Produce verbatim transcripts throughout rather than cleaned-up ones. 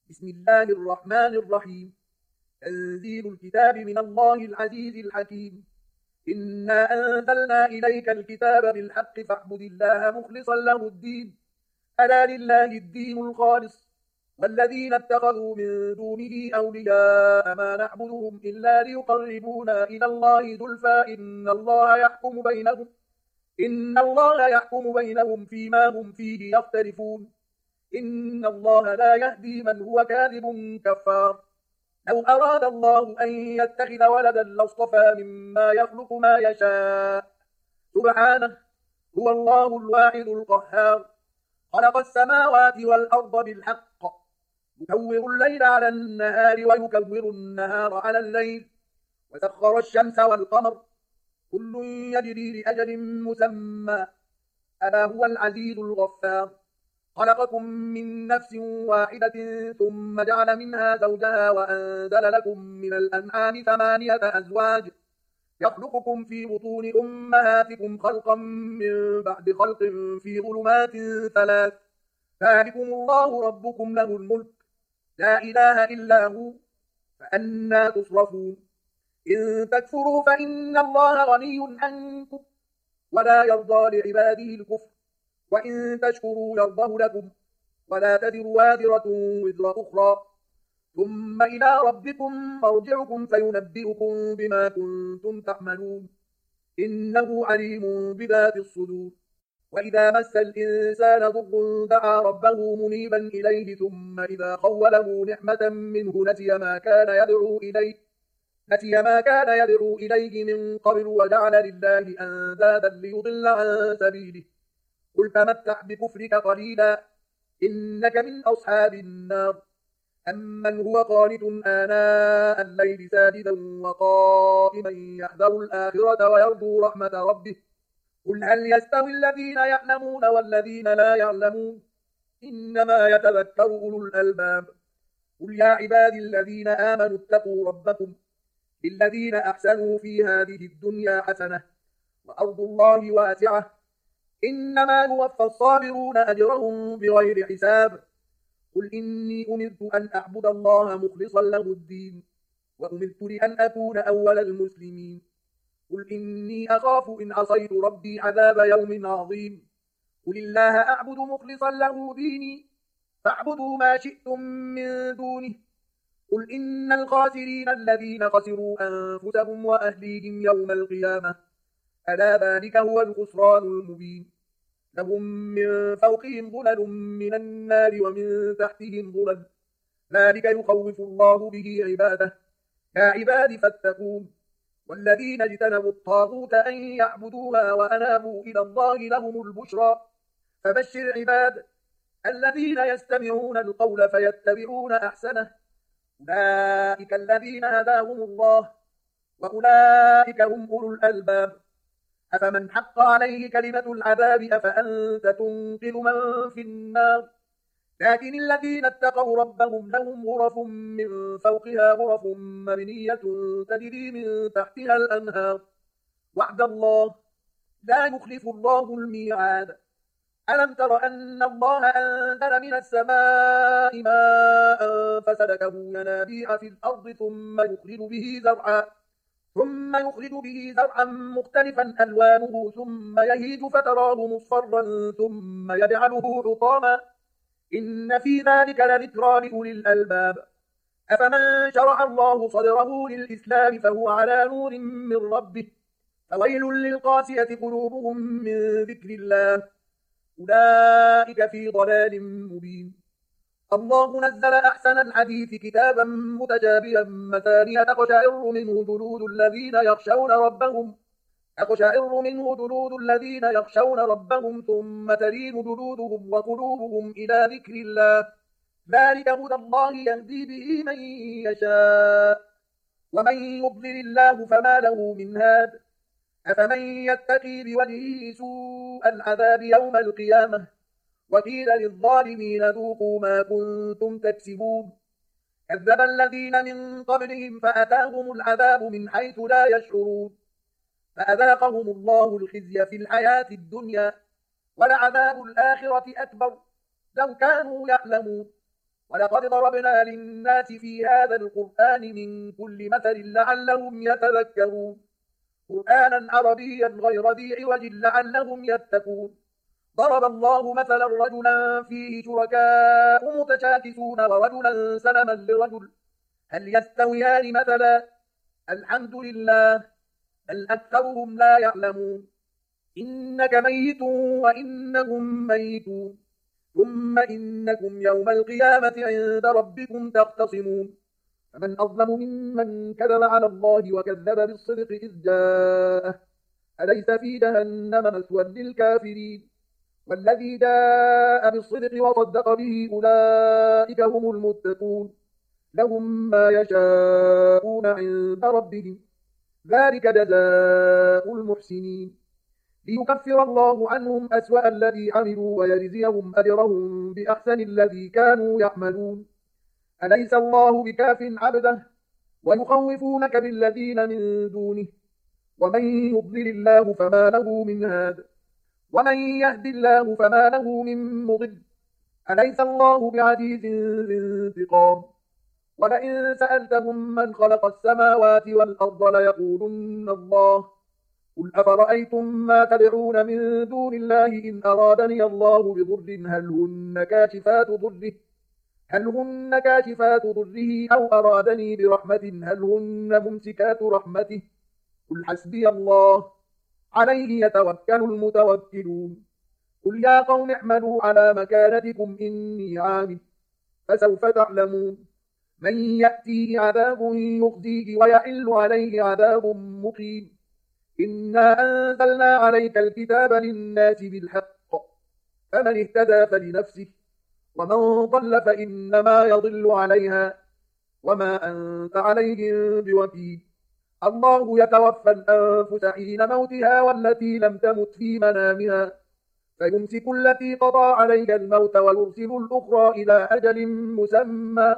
بسم الله الرحمن الرحيم. تنزيل الكتاب من الله العزيز الحكيم. إنا أنزلنا إليك الكتاب بالحق فاعبد الله مخلصا له الدين. ألا لله الدين الخالص، والذين اتخذوا من دونه أولياء ما نعبدهم إلا ليقربونا إلى الله زلفى إن الله يحكم بينهم إن الله يحكم بينهم فيما هم فيه يختلفون. إن الله لا يهدي من هو كاذب كفار. لو أراد الله أن يتخذ ولدا لاصطفى مما يخلق ما يشاء. سبحانه، هو الله الواحد القهار. خلق السماوات والأرض بالحق، يكور الليل على النهار ويكور النهار على الليل، وسخر الشمس والقمر، كل يجري لأجل مسمى، ألا هو العزيز الغفار. خلقكم من نفس واحدة ثم جعل منها زوجها وأنزل لكم من الأنعام ثمانية أزواج يخلقكم في بطون أمهاتكم خلقا من بعد خلق في ظلمات ثلاث. ذلكم الله ربكم له الملك، لا إله إلا هو، فأنى تصرفون. إن تكفروا فإن الله غني عنكم، ولا يرضى لعباده الكفر، وإن تشكروا يرضه لكم، ولا تزر وازرة وزر أخرى، ثم إلى ربكم مرجعكم فينبئكم بما كنتم تعملون. إنه عليم بذات الصدور. وإذا مس الإنسان ضر دعا ربه منيبا إليه ثم إذا خوله نعمة منه نسي ما كان يدعو إليه نسي ما كان يدعو إليه من قبل وجعل لله أندادا ليضل عن سبيله. قل تمتع بكفرك قليلا إنك من أصحاب النار. أمن هو قانت آناء الليل ساجدا وقائما يحذر الآخرة ويرجو رحمة ربه. قل هل يستوي الذين يعلمون والذين لا يعلمون؟ إنما يتذكر أولو الألباب. قل يا عبادي الذين آمنوا اتقوا ربكم للذين أحسنوا في هذه الدنيا حسنة وأرض الله واسعة إنما يوفى الصابرون أجرهم بغير حساب. قل إني أمرت أن أعبد الله مخلصا له الدين وأمرت لأن أكون أول المسلمين. قل إني أخاف إن عصيت ربي عذاب يوم عظيم. قل الله أعبد مخلصا له ديني فاعبدوا ما شئتم من دونه. قل إن الخاسرين الذين خسروا أنفسهم وأهليهم يوم القيامة، ألا ذلك هو الخسران المبين. لهم من فوقهم ظلل من النار ومن تحتهم ظلل، ذلك يخوف الله به عباده. يا عباد فاتقون. والذين اجتنبوا الطاغوت أن يعبدوها وأنابوا إلى الله لهم البشرى. فبشر عباد الذين يستمعون القول فيتبعون أحسنه، أولئك الذين هداهم الله، وأولئك هم أولو الألباب. أفمن حق عليه كلمة العذاب أفأنت تنقذ من في النار. لكن الذين اتقوا ربهم لهم غرف من فوقها غرف مبنية تجري من تحتها الأنهار. وعد الله، لا يخلف الله الميعاد. ألم تر أن الله أنزل من السماء ماء فسلكه ينابيع في الأرض ثم يخرج به زرعا ثم يخرج به زرعا مختلفا ألوانه ثم يهيج فتراه مصفرا ثم يجعله حطاما إن في ذلك لذكرى لأولي الألباب. أفمن شرح الله صدره للإسلام فهو على نور من ربه فويل للقاسية قلوبهم من ذكر الله، أولئك في ضلال مبين. الله نزل أحسن الحديث كتابا متجابيا مثانية تقشعر منه جلود الذين يخشون ربهم تقشعر منه جلود الذين يخشون ربهم ثم تلين جلودهم وقلوبهم إلى ذكر الله. ذلك هدى الله يهدي به من يشاء، ومن يضلل الله فما له من هاد. أفمن يتقي بوجهه سوء العذاب يوم القيامة وقيل للظالمين ذوقوا ما كنتم تكسبون. كذب الذين من قبلهم فأتاهم العذاب من حيث لا يشعرون فأذاقهم الله الخزي في الحياة الدنيا ولعذاب الآخرة أكبر لو كانوا يعلمون. ولقد ضربنا للناس في هذا القرآن من كل مثل لعلهم يتذكرون قرآنا عربيا غير ذي عوج لعلهم يتقون ضرب الله مثلا رجلا فيه شركاء متشاكسون ورجلا سلما لرجل هل يستويان مثلا الحمد لله بل أكثرهم لا يعلمون إنك ميت وإنهم ميتون ثم إنكم يوم القيامة عند ربكم تختصمون فمن أظلم ممن كذب على الله وكذب بالصدق إذ جاءه أليس في جهنم مثوى للكافرين والذي جاء بالصدق وصدق به أولئك هم المتقون لهم ما يشاءون عند ربهم ذلك جزاء المحسنين ليكفر الله عنهم أسوأ الذي عملوا ويجزيهم أجرهم بأحسن الذي كانوا يعملون أليس الله بكاف عبده ويخوفونك بالذين من دونه ومن يضلل الله فما له من هاد ومن يهد الله فما له من مضل أليس الله بعزيز ذي انتقام ولئن سألتهم من خلق السماوات والأرض ليقولن الله قل أفرأيتم ما تدعون من دون الله إن أرادني الله بضر هل هن كاشفات ضره هل هن كاشفات ضره أو أرادني برحمة هل هن ممسكات رحمته قل حسبي الله عليه يتوكل المتوكلون قل يا قوم اعملوا على مكانتكم إني عامل فسوف تعلمون من يأتيه عذاب يخزيه ويحل عليه عذاب مقيم إنا أنزلنا عليك الكتاب للناس بالحق فمن اهتدى فلنفسه ومن ضل فإنما يضل عليها وما أنت عليهم بوكيل الله يتوفى الأنفس حين موتها والتي لم تمت في منامها فيمسك التي قضى عليها الموت ويرسل الأخرى إلى أجل مسمى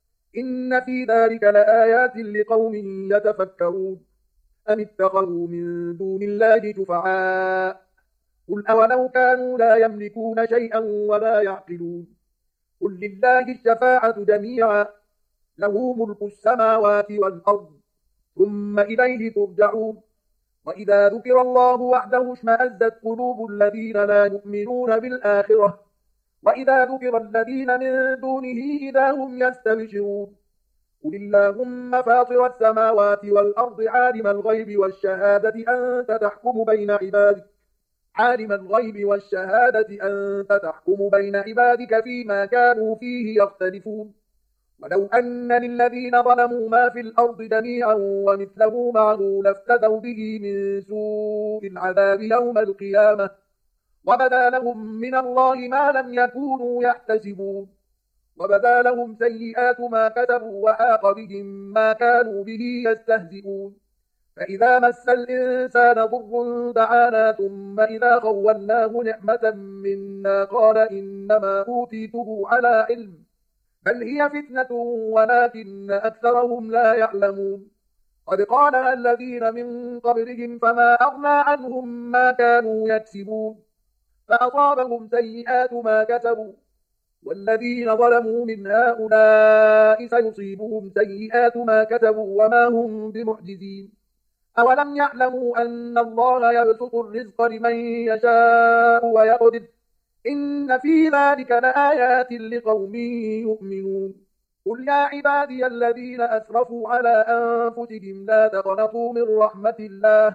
إن في ذلك لآيات لقوم يتفكرون أم اتخذوا من دون الله شفعاء قل أولو كانوا لا يملكون شيئا ولا يعقلون قل لله الشفاعة جميعا له ملك السماوات والأرض ثم إليه ترجعون وإذا ذكر الله وحده اشمأزت قلوب الذين لا يؤمنون بالآخرة وإذا ذكر الذين من دونه إذا هم يستبشرون قل اللهم فاطر السماوات والأرض عالم الغيب والشهادة أنت تحكم بين عبادك عالم الغيب والشهادة أنت تحكم بين عبادك فيما كانوا فيه يختلفون ولو أن للذين ظلموا ما في الأرض جميعا ومثله معه لافتدوا به من سوء العذاب يوم القيامة وبدا لهم من الله ما لم يكونوا يحتسبون وبدا لهم سيئات ما كتبوا وحاق بهم ما كانوا به يستهزئون فإذا مس الإنسان ضر دعانا ثم إذا خولناه نعمة منا قال إنما أوتيته على علم بل هي فتنة ولكن أكثرهم لا يعلمون قد قالها الذين من قبلهم فما أغنى عنهم ما كانوا يكسبون فأصابهم سيئات ما كسبوا والذين ظلموا من هؤلاء سيصيبهم سيئات ما كسبوا وما هم بمعجزين أولم يعلموا أن الله يبسط الرزق لمن يشاء ويقدر إن في ذلك لآيات لقوم يؤمنون قل يا عبادي الذين أسرفوا على أنفسهم لا تقنطوا من رحمة الله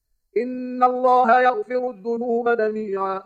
إن الله يغفر الذنوب جميعا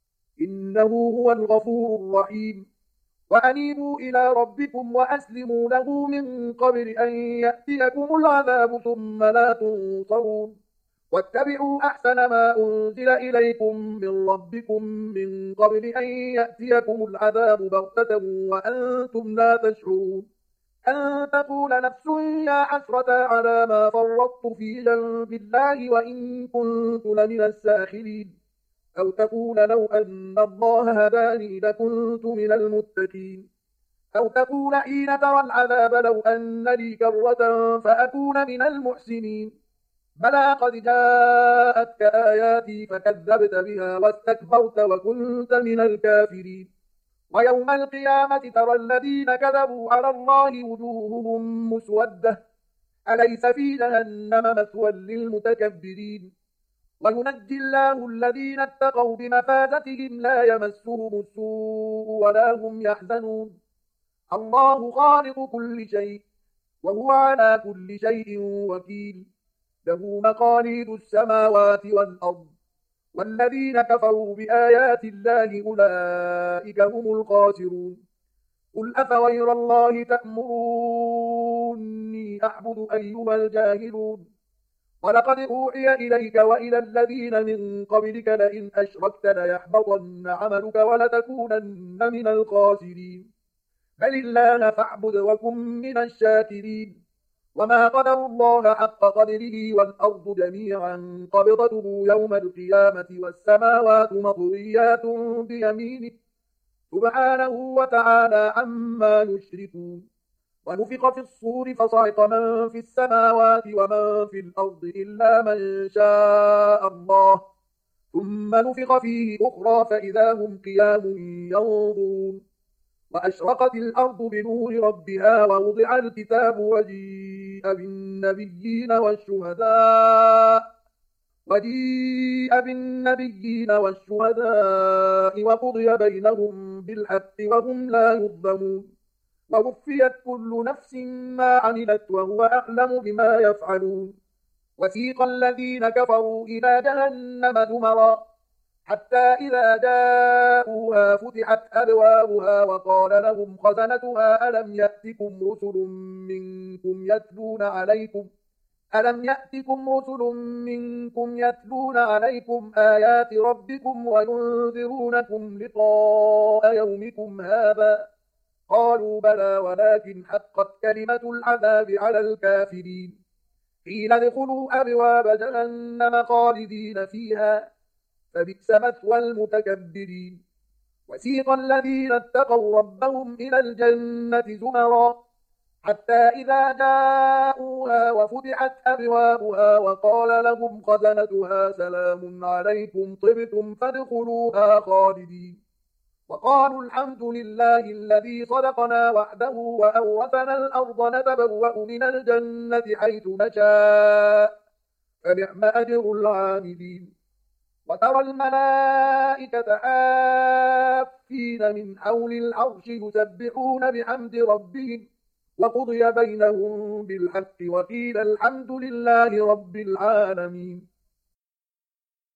إنه هو الغفور الرحيم وأنيبوا إلى ربكم وأسلموا له من قبل أن يأتيكم العذاب ثم لا تنصرون واتبعوا أحسن ما أنزل إليكم من ربكم من قبل أن يأتيكم العذاب بغتة وأنتم لا تشعرون أن تقول نفس يا حسرة على ما فرطت في جنب الله وإن كنت لمن الساخرين أو تقول لو أن الله هداني لكنت من المتقين أو تقول حين ترى العذاب لو أن لي كرة فأكون من المحسنين بلى قد جاءتك آياتي فكذبت بها واستكبرت وكنت من الكافرين ويوم القيامة ترى الذين كذبوا على الله وجوههم مسودة أليس في جهنم مثوى للمتكبرين وينجي الله الذين اتقوا بمفازتهم لا يمسهم السوء ولا هم يحزنون الله خالق كل شيء وهو على كل شيء وكيل له مقاليد السماوات والأرض والذين كفروا بآيات الله أولئك هم الخاسرون قل أفغير الله تأمروني أعبد أيها الجاهلون ولقد أوحي إليك وإلى الذين من قبلك لئن أشركت ليحبطن عملك ولتكونن من الخاسرين بل الله فاعبد وكن من الشاكرين وما قدروا الله حق قدره والأرض جميعا قبضته يوم القيامة والسماوات مطويات بيمينه سبحانه وتعالى عما يشركون ونفخ في الصور فصعق من في السماوات ومن في الأرض إلا من شاء الله ثم نفخ فيه أخرى فإذا هم قيام ينظرون وأشرقت الأرض بنور ربها ووضع الكتاب وجيء بالنبيين والشهداء وجيء بالنبيين والشهداء وقضي بينهم بالحق وهم لا يظلمون ووفيت كل نفس ما عملت وهو أعلم بما يفعلون وسيق الذين كفروا إلى جهنم زمرا حتى إذا جاءوها فتحت أبوابها وقال لهم خزنتها ألم يأتكم رسل منكم يتلون عليكم ألم يأتكم رسل منكم يتلون عليكم آيات ربكم وينذرونكم لقاء يومكم هذا قالوا بلى ولكن حقت كلمة العذاب على الكافرين قيل ادخلوا أبواب جهنم خالدين فيها فبئس مثوى المتكبرين وسيق الذين اتقوا ربهم إلى الجنة زمرا حتى إذا جاءوها وفتحت أبوابها وقال لهم خزنتها سلام عليكم طبتم فادخلوها خالدين وقالوا الحمد لله الذي صدقنا وعده وأورثنا الأرض نتبوأ من الجنة حيث نشاء فنعم أجر العاملين وترى الملائكة حافين من حول العرش يسبحون بحمد ربهم وقضي بينهم بالحق وقيل الحمد لله رب العالمين